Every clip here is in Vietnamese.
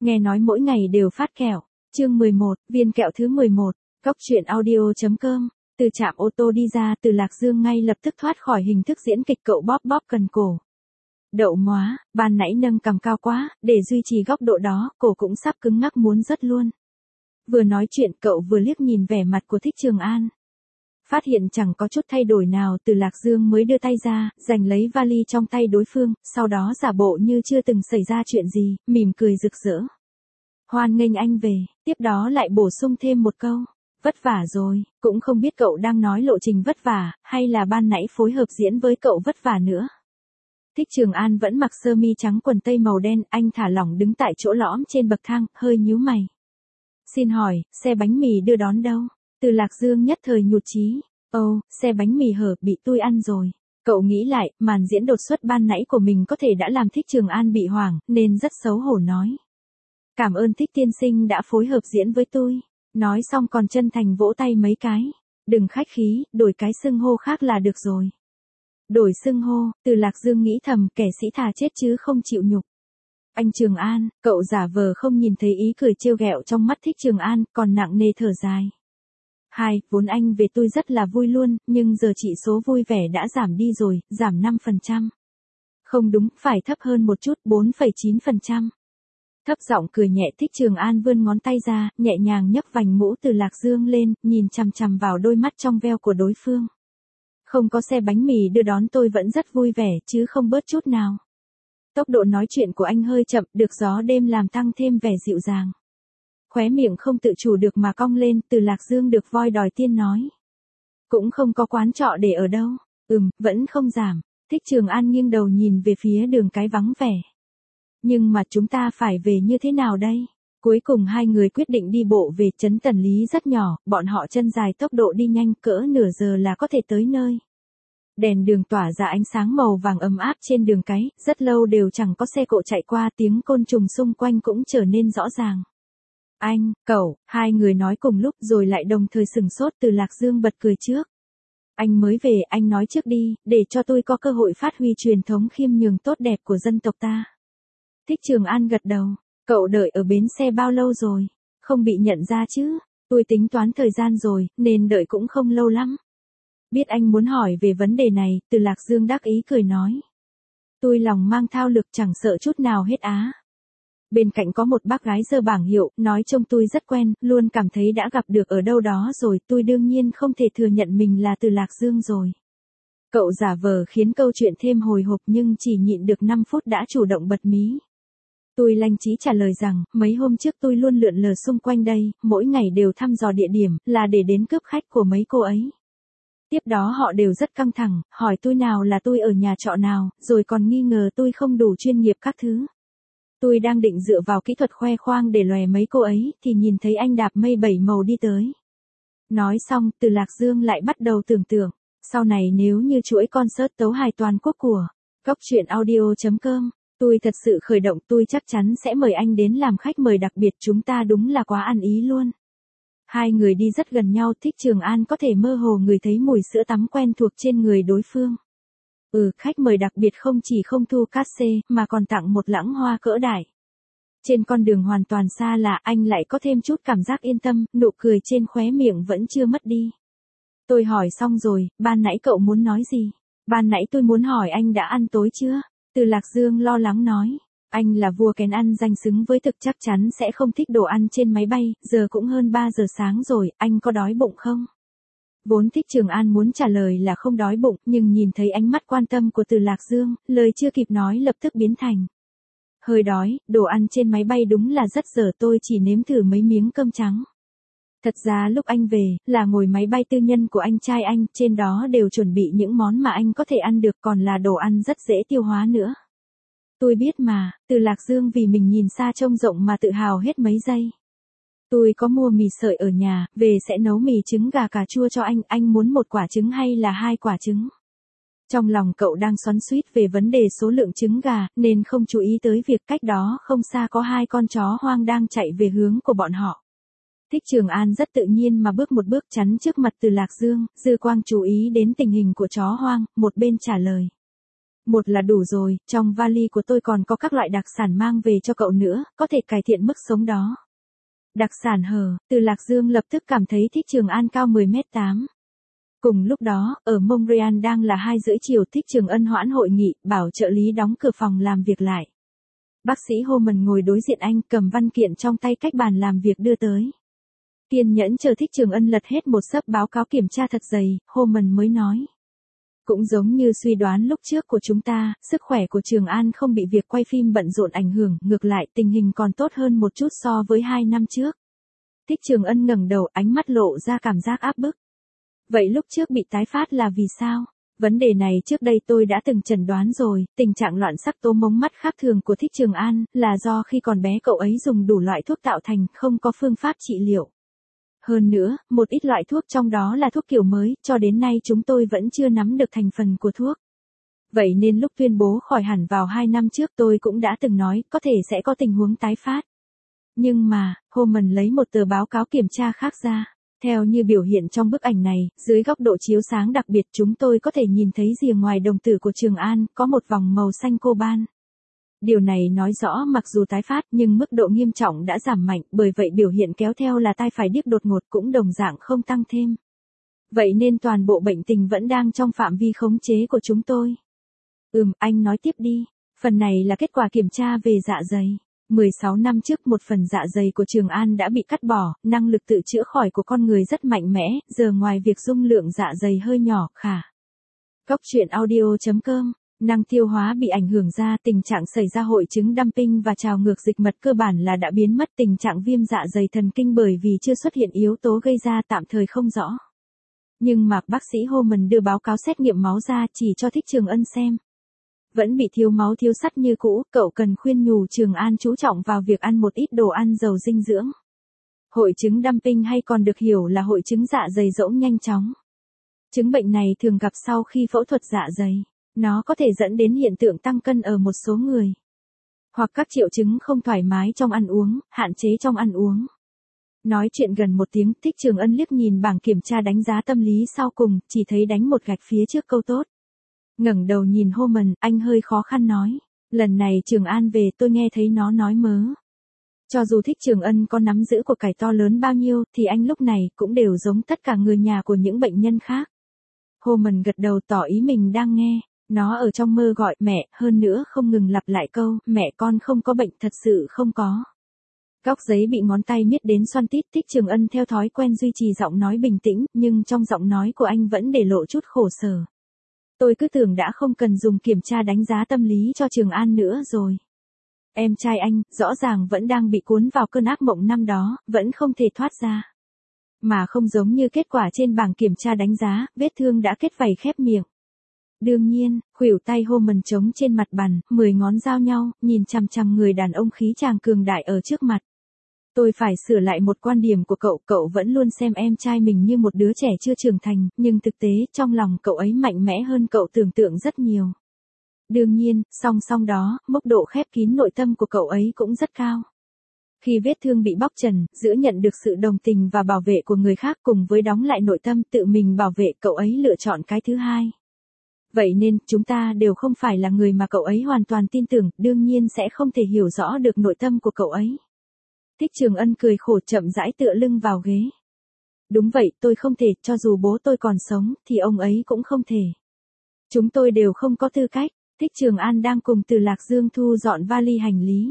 Nghe nói mỗi ngày đều phát kẹo. Chương 11, viên kẹo thứ 11, Cóc truyện audio.com. Từ trạm ô tô đi ra, Từ Lạc Dương ngay lập tức thoát khỏi hình thức diễn kịch cậu bóp bóp cần cổ. Đậu móa, ban nãy nâng cằm cao quá, để duy trì góc độ đó, cổ cũng sắp cứng ngắc muốn rớt luôn. Vừa nói chuyện cậu vừa liếc nhìn vẻ mặt của Thích Trường An. Phát hiện chẳng có chút thay đổi nào, Từ Lạc Dương mới đưa tay ra, giành lấy vali trong tay đối phương, sau đó giả bộ như chưa từng xảy ra chuyện gì, mỉm cười rực rỡ. Hoan nghênh anh về, tiếp đó lại bổ sung thêm một câu. Vất vả rồi, cũng không biết cậu đang nói lộ trình vất vả, hay là ban nãy phối hợp diễn với cậu vất vả nữa. Thích Trường An vẫn mặc sơ mi trắng quần tây màu đen, anh thả lỏng đứng tại chỗ lõm trên bậc thang, hơi nhíu mày. Xin hỏi, xe bánh mì đưa đón đâu? Từ Lạc Dương nhất thời nhụt chí. Ồ, xe bánh mì hở, bị tôi ăn rồi. Cậu nghĩ lại, màn diễn đột xuất ban nãy của mình có thể đã làm Thích Trường An bị hoảng, nên rất xấu hổ nói. Cảm ơn Thích tiên sinh đã phối hợp diễn với tôi. Nói xong còn chân thành vỗ tay mấy cái. Đừng khách khí, đổi cái xưng hô khác là được rồi. Đổi xưng hô, Từ Lạc Dương nghĩ thầm, kẻ sĩ thà chết chứ không chịu nhục. Anh Trường An, cậu giả vờ không nhìn thấy ý cười trêu ghẹo trong mắt Thích Trường An, còn nặng nề thở dài. Vốn anh về tôi rất là vui luôn, nhưng giờ chỉ số vui vẻ đã giảm đi rồi, giảm 5%. Không đúng, phải thấp hơn một chút, 4,9%. Thấp giọng cười nhẹ, Thích Trường An vươn ngón tay ra, nhẹ nhàng nhấc vành mũ Từ Lạc Dương lên, nhìn chằm chằm vào đôi mắt trong veo của đối phương. Không có xe bánh mì đưa đón tôi vẫn rất vui vẻ, chứ không bớt chút nào. Tốc độ nói chuyện của anh hơi chậm, được gió đêm làm tăng thêm vẻ dịu dàng. Khóe miệng không tự chủ được mà cong lên, Từ Lạc Dương được voi đòi tiên nói. Cũng không có quán trọ để ở đâu. Vẫn không giảm. Thích Trường An nghiêng đầu nhìn về phía đường cái vắng vẻ. Nhưng mà chúng ta phải về như thế nào đây? Cuối cùng hai người quyết định đi bộ về. Trấn Tần Lý rất nhỏ, bọn họ chân dài tốc độ đi nhanh, cỡ nửa giờ là có thể tới nơi. Đèn đường tỏa ra ánh sáng màu vàng ấm áp trên đường cái, rất lâu đều chẳng có xe cộ chạy qua, tiếng côn trùng xung quanh cũng trở nên rõ ràng. Anh, cậu, hai người nói cùng lúc rồi lại đồng thời sừng sốt. Từ Lạc Dương bật cười trước. Anh mới về, anh nói trước đi, để cho tôi có cơ hội phát huy truyền thống khiêm nhường tốt đẹp của dân tộc ta. Thích Trường An gật đầu. Cậu đợi ở bến xe bao lâu rồi? Không bị nhận ra chứ? Tôi tính toán thời gian rồi, nên đợi cũng không lâu lắm. Biết anh muốn hỏi về vấn đề này, Từ Lạc Dương đắc ý cười nói. Tôi lòng mang thao lược chẳng sợ chút nào hết á. Bên cạnh có một bác gái giơ bảng hiệu, nói trông tôi rất quen, luôn cảm thấy đã gặp được ở đâu đó rồi, tôi đương nhiên không thể thừa nhận mình là Từ Lạc Dương rồi. Cậu giả vờ khiến câu chuyện thêm hồi hộp nhưng chỉ nhịn được 5 phút đã chủ động bật mí. Tôi lanh trí trả lời rằng, mấy hôm trước tôi luôn lượn lờ xung quanh đây, mỗi ngày đều thăm dò địa điểm, là để đến cướp khách của mấy cô ấy. Tiếp đó họ đều rất căng thẳng, hỏi tôi nào là tôi ở nhà trọ nào, rồi còn nghi ngờ tôi không đủ chuyên nghiệp các thứ. Tôi đang định dựa vào kỹ thuật khoe khoang để lòe mấy cô ấy, thì nhìn thấy anh đạp mây 7 màu đi tới. Nói xong, Từ Lạc Dương lại bắt đầu tưởng tượng, sau này nếu như chuỗi concert tấu hài toàn quốc của Cóc truyện audio.com, tôi thật sự khởi động, tôi chắc chắn sẽ mời anh đến làm khách mời đặc biệt, chúng ta đúng là quá ăn ý luôn. Hai người đi rất gần nhau, Thích Trường An có thể mơ hồ ngửi thấy mùi sữa tắm quen thuộc trên người đối phương. Khách mời đặc biệt không chỉ không thu cát xê, mà còn tặng một lẵng hoa cỡ đại. Trên con đường hoàn toàn xa lạ, anh lại có thêm chút cảm giác yên tâm, nụ cười trên khóe miệng vẫn chưa mất đi. Tôi hỏi xong rồi, ban nãy cậu muốn nói gì? Ban nãy tôi muốn hỏi anh đã ăn tối chưa? Từ Lạc Dương lo lắng nói. Anh là vua kén ăn danh xứng với thực, chắc chắn sẽ không thích đồ ăn trên máy bay, giờ cũng hơn 3 giờ sáng rồi, anh có đói bụng không? Vốn Thích Trường An muốn trả lời là không đói bụng, nhưng nhìn thấy ánh mắt quan tâm của Từ Lạc Dương, lời chưa kịp nói lập tức biến thành. Hơi đói, đồ ăn trên máy bay đúng là rất dở, tôi chỉ nếm thử mấy miếng cơm trắng. Thật ra lúc anh về, là ngồi máy bay tư nhân của anh trai anh, trên đó đều chuẩn bị những món mà anh có thể ăn được, còn là đồ ăn rất dễ tiêu hóa nữa. Tôi biết mà, Từ Lạc Dương vì mình nhìn xa trông rộng mà tự hào hết mấy giây. Tôi có mua mì sợi ở nhà, về sẽ nấu mì trứng gà cà chua cho anh muốn 1 quả trứng hay là 2 quả trứng? Trong lòng cậu đang xoắn xuýt về vấn đề số lượng trứng gà, nên không chú ý tới việc cách đó không xa có 2 con chó hoang đang chạy về hướng của bọn họ. Thích Trường An rất tự nhiên mà bước một bước chắn trước mặt Từ Lạc Dương, dư quang chú ý đến tình hình của chó hoang, một bên trả lời. Một là đủ rồi, trong vali của tôi còn có các loại đặc sản mang về cho cậu nữa, có thể cải thiện mức sống đó. Đặc sản hờ, Từ Lạc Dương lập tức cảm thấy Thích Trường An cao 10m8. Cùng lúc đó, ở Montreal đang là 2:30 chiều, Thích Trường Ân hoãn hội nghị, bảo trợ lý đóng cửa phòng làm việc lại. Bác sĩ Homan ngồi đối diện anh, cầm văn kiện trong tay cách bàn làm việc đưa tới. Kiên nhẫn chờ Thích Trường Ân lật hết một xấp báo cáo kiểm tra thật dày, Homan mới nói. Cũng giống như suy đoán lúc trước của chúng ta, sức khỏe của Trường An không bị việc quay phim bận rộn ảnh hưởng, ngược lại tình hình còn tốt hơn một chút so với 2 năm trước. Thích Trường Ân ngẩng đầu, ánh mắt lộ ra cảm giác áp bức. Vậy lúc trước bị tái phát là vì sao? Vấn đề này trước đây tôi đã từng chẩn đoán rồi, tình trạng loạn sắc tố mống mắt khác thường của Thích Trường An, là do khi còn bé cậu ấy dùng đủ loại thuốc tạo thành, không có phương pháp trị liệu. Hơn nữa, một ít loại thuốc trong đó là thuốc kiểu mới, cho đến nay chúng tôi vẫn chưa nắm được thành phần của thuốc. Vậy nên lúc tuyên bố khỏi hẳn vào 2 năm trước tôi cũng đã từng nói, có thể sẽ có tình huống tái phát. Nhưng mà, Homan lấy một tờ báo cáo kiểm tra khác ra. Theo như biểu hiện trong bức ảnh này, dưới góc độ chiếu sáng đặc biệt chúng tôi có thể nhìn thấy rìa ngoài đồng tử của Trường An, có một vòng màu xanh coban. Điều này nói rõ mặc dù tái phát nhưng mức độ nghiêm trọng đã giảm mạnh, bởi vậy biểu hiện kéo theo là tai phải điếc đột ngột cũng đồng dạng không tăng thêm. Vậy nên toàn bộ bệnh tình vẫn đang trong phạm vi khống chế của chúng tôi. Anh nói tiếp đi. Phần này là kết quả kiểm tra về dạ dày. 16 năm trước một phần dạ dày của Trường An đã bị cắt bỏ, năng lực tự chữa khỏi của con người rất mạnh mẽ, giờ ngoài việc dung lượng dạ dày hơi nhỏ, khả. Cóc truyện audio.com, năng tiêu hóa bị ảnh hưởng ra, tình trạng xảy ra hội chứng dumping và trào ngược dịch mật cơ bản là đã biến mất, tình trạng viêm dạ dày thần kinh bởi vì chưa xuất hiện yếu tố gây ra tạm thời không rõ. Nhưng mà bác sĩ Homan đưa báo cáo xét nghiệm máu ra chỉ cho Thích Trường Ân xem. Vẫn bị thiếu máu thiếu sắt như cũ, cậu cần khuyên nhủ Trường An chú trọng vào việc ăn một ít đồ ăn giàu dinh dưỡng. Hội chứng dumping hay còn được hiểu là hội chứng dạ dày rỗng nhanh chóng. Chứng bệnh này thường gặp sau khi phẫu thuật dạ dày. Nó có thể dẫn đến hiện tượng tăng cân ở một số người. Hoặc các triệu chứng không thoải mái trong ăn uống, hạn chế trong ăn uống. Nói chuyện gần 1 tiếng, Thích Trường Ân liếc nhìn bảng kiểm tra đánh giá tâm lý sau cùng, chỉ thấy đánh một gạch phía trước câu tốt. Ngẩng đầu nhìn Homan, anh hơi khó khăn nói. Lần này Trường An về tôi nghe thấy nó nói mớ. Cho dù Thích Trường Ân có nắm giữ của cải to lớn bao nhiêu, thì anh lúc này cũng đều giống tất cả người nhà của những bệnh nhân khác. Homan gật đầu tỏ ý mình đang nghe. Nó ở trong mơ gọi mẹ, hơn nữa không ngừng lặp lại câu, mẹ con không có bệnh, thật sự không có. Góc giấy bị ngón tay miết đến xoăn tít, Thích Trường Ân theo thói quen duy trì giọng nói bình tĩnh, nhưng trong giọng nói của anh vẫn để lộ chút khổ sở. Tôi cứ tưởng đã không cần dùng kiểm tra đánh giá tâm lý cho Trường An nữa rồi. Em trai anh, rõ ràng vẫn đang bị cuốn vào cơn ác mộng năm đó, vẫn không thể thoát ra. Mà không giống như kết quả trên bảng kiểm tra đánh giá, vết thương đã kết vảy khép miệng. Đương nhiên, khuỷu tay Homan trống trên mặt bàn, 10 ngón giao nhau, nhìn chằm chằm người đàn ông khí chàng cường đại ở trước mặt. Tôi phải sửa lại một quan điểm của cậu vẫn luôn xem em trai mình như một đứa trẻ chưa trưởng thành, nhưng thực tế, trong lòng cậu ấy mạnh mẽ hơn cậu tưởng tượng rất nhiều. Đương nhiên, song song đó, mức độ khép kín nội tâm của cậu ấy cũng rất cao. Khi vết thương bị bóc trần, giữa nhận được sự đồng tình và bảo vệ của người khác cùng với đóng lại nội tâm tự mình bảo vệ, cậu ấy lựa chọn cái thứ hai. Vậy nên, chúng ta đều không phải là người mà cậu ấy hoàn toàn tin tưởng, đương nhiên sẽ không thể hiểu rõ được nội tâm của cậu ấy. Thích Trường Ân cười khổ chậm rãi tựa lưng vào ghế. Đúng vậy, tôi không thể, cho dù bố tôi còn sống, thì ông ấy cũng không thể. Chúng tôi đều không có tư cách. Thích Trường An đang cùng Từ Lạc Dương thu dọn vali hành lý.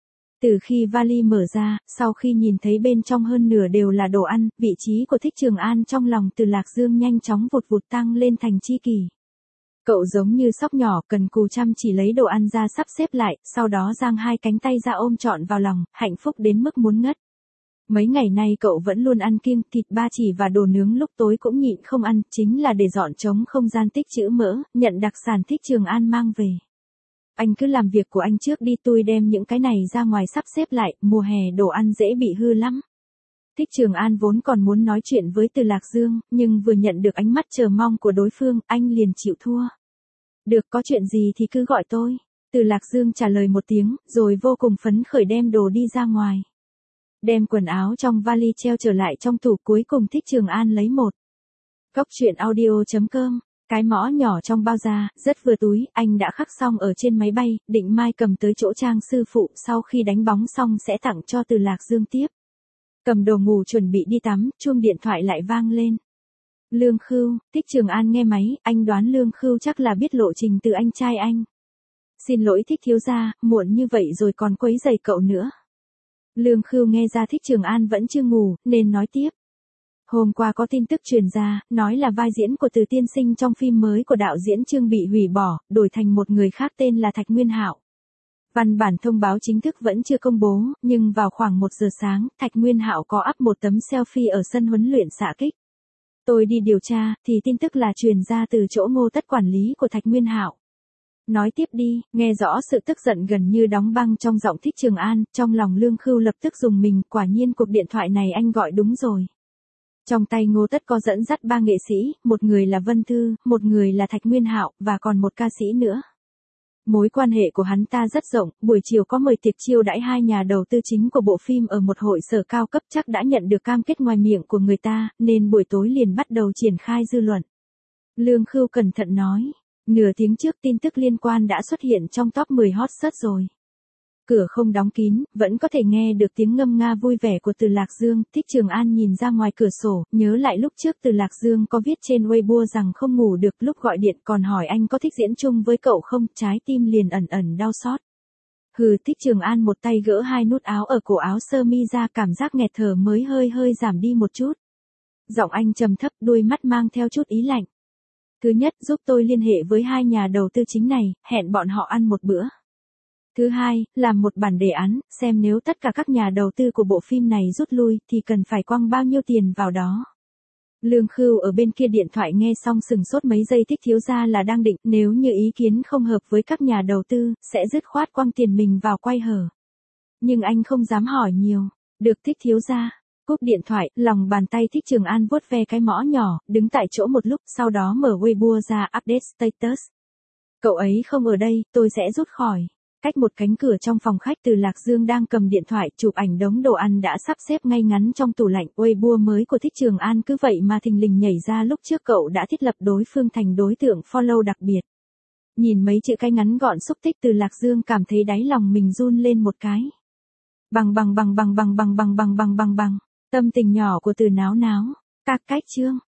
Từ khi vali mở ra, sau khi nhìn thấy bên trong hơn nửa đều là đồ ăn, vị trí của Thích Trường An trong lòng Từ Lạc Dương nhanh chóng vụt vụt tăng lên thành tri kỷ. Cậu giống như sóc nhỏ cần cù chăm chỉ lấy đồ ăn ra sắp xếp lại, sau đó giang 2 cánh tay ra ôm trọn vào lòng, hạnh phúc đến mức muốn ngất. Mấy ngày nay cậu vẫn luôn ăn kiêng, thịt ba chỉ và đồ nướng lúc tối cũng nhịn không ăn, chính là để dọn trống không gian tích trữ mỡ, nhận đặc sản Thích Trường An mang về. Anh cứ làm việc của anh trước đi, tôi đem những cái này ra ngoài sắp xếp lại, mùa hè đồ ăn dễ bị hư lắm. Thích Trường An vốn còn muốn nói chuyện với Từ Lạc Dương, nhưng vừa nhận được ánh mắt chờ mong của đối phương, anh liền chịu thua. Được, có chuyện gì thì cứ gọi tôi. Từ Lạc Dương trả lời một tiếng, rồi vô cùng phấn khởi đem đồ đi ra ngoài. Đem quần áo trong vali treo trở lại trong tủ, cuối cùng Thích Trường An lấy một. Cóc truyện audio.com Cái mõ nhỏ trong bao da, rất vừa túi, anh đã khắc xong ở trên máy bay, định mai cầm tới chỗ Trang sư phụ, sau khi đánh bóng xong sẽ tặng cho Từ Lạc Dương tiếp. Cầm đồ ngủ chuẩn bị đi tắm, chuông điện thoại lại vang lên. Lương Khưu, Thích Trường An nghe máy, anh đoán Lương Khưu chắc là biết lộ trình từ anh trai anh. Xin lỗi Thích thiếu gia, muộn như vậy rồi còn quấy rầy cậu nữa. Lương Khưu nghe ra Thích Trường An vẫn chưa ngủ, nên nói tiếp. Hôm qua có tin tức truyền ra, nói là vai diễn của Từ tiên sinh trong phim mới của đạo diễn Trương bị hủy bỏ, đổi thành một người khác tên là Thạch Nguyên Hạo. Văn bản thông báo chính thức vẫn chưa công bố, nhưng vào khoảng 1 giờ sáng, Thạch Nguyên Hạo có up một tấm selfie ở sân huấn luyện xạ kích. Tôi đi điều tra, thì tin tức là truyền ra từ chỗ Ngô Tất quản lý của Thạch Nguyên Hạo. Nói tiếp đi, nghe rõ sự tức giận gần như đóng băng trong giọng Thích Trường An, trong lòng Lương Khưu lập tức rùng mình, quả nhiên cuộc điện thoại này anh gọi đúng rồi. Trong tay Ngô Tất có dẫn dắt 3 nghệ sĩ, một người là Vân Thư, một người là Thạch Nguyên Hạo, và còn một ca sĩ nữa. Mối quan hệ của hắn ta rất rộng, buổi chiều có mời tiệc chiêu đãi 2 nhà đầu tư chính của bộ phim ở một hội sở cao cấp, chắc đã nhận được cam kết ngoài miệng của người ta, nên buổi tối liền bắt đầu triển khai dư luận. Lương Khưu cẩn thận nói, nửa tiếng trước tin tức liên quan đã xuất hiện trong top 10 hot search rồi. Cửa không đóng kín, vẫn có thể nghe được tiếng ngâm nga vui vẻ của Từ Lạc Dương. Thích Trường An nhìn ra ngoài cửa sổ, nhớ lại lúc trước Từ Lạc Dương có viết trên Weibo rằng không ngủ được, lúc gọi điện còn hỏi anh có thích diễn chung với cậu không, trái tim liền ẩn ẩn đau xót. Thích Trường An một tay gỡ 2 nút áo ở cổ áo sơ mi ra, cảm giác nghẹt thở mới hơi giảm đi một chút. Giọng anh trầm thấp, đuôi mắt mang theo chút ý lạnh. Thứ nhất, giúp tôi liên hệ với 2 nhà đầu tư chính này, hẹn bọn họ ăn một bữa. Thứ hai, làm một bản đề án, xem nếu tất cả các nhà đầu tư của bộ phim này rút lui, thì cần phải quăng bao nhiêu tiền vào đó. Lương Khưu ở bên kia điện thoại nghe xong sừng sốt mấy giây. Thích thiếu gia là đang định, nếu như ý kiến không hợp với các nhà đầu tư, sẽ dứt khoát quăng tiền mình vào quay hở. Nhưng anh không dám hỏi nhiều. Được Thích thiếu gia. Cúp điện thoại, lòng bàn tay Thích Trường An vuốt ve cái mõ nhỏ, đứng tại chỗ một lúc, sau đó mở Weibo ra update status. Cậu ấy không ở đây, tôi sẽ rút khỏi. Cách một cánh cửa trong phòng khách, Từ Lạc Dương đang cầm điện thoại chụp ảnh đống đồ ăn đã sắp xếp ngay ngắn trong tủ lạnh. Weibo mới của Thích Trường An cứ vậy mà thình lình nhảy ra, lúc trước cậu đã thiết lập đối phương thành đối tượng follow đặc biệt. Nhìn mấy chữ cái ngắn gọn xúc tích, Từ Lạc Dương cảm thấy đáy lòng mình run lên một cái. Bằng. Tâm tình nhỏ của Từ Náo Náo. Các cách chương.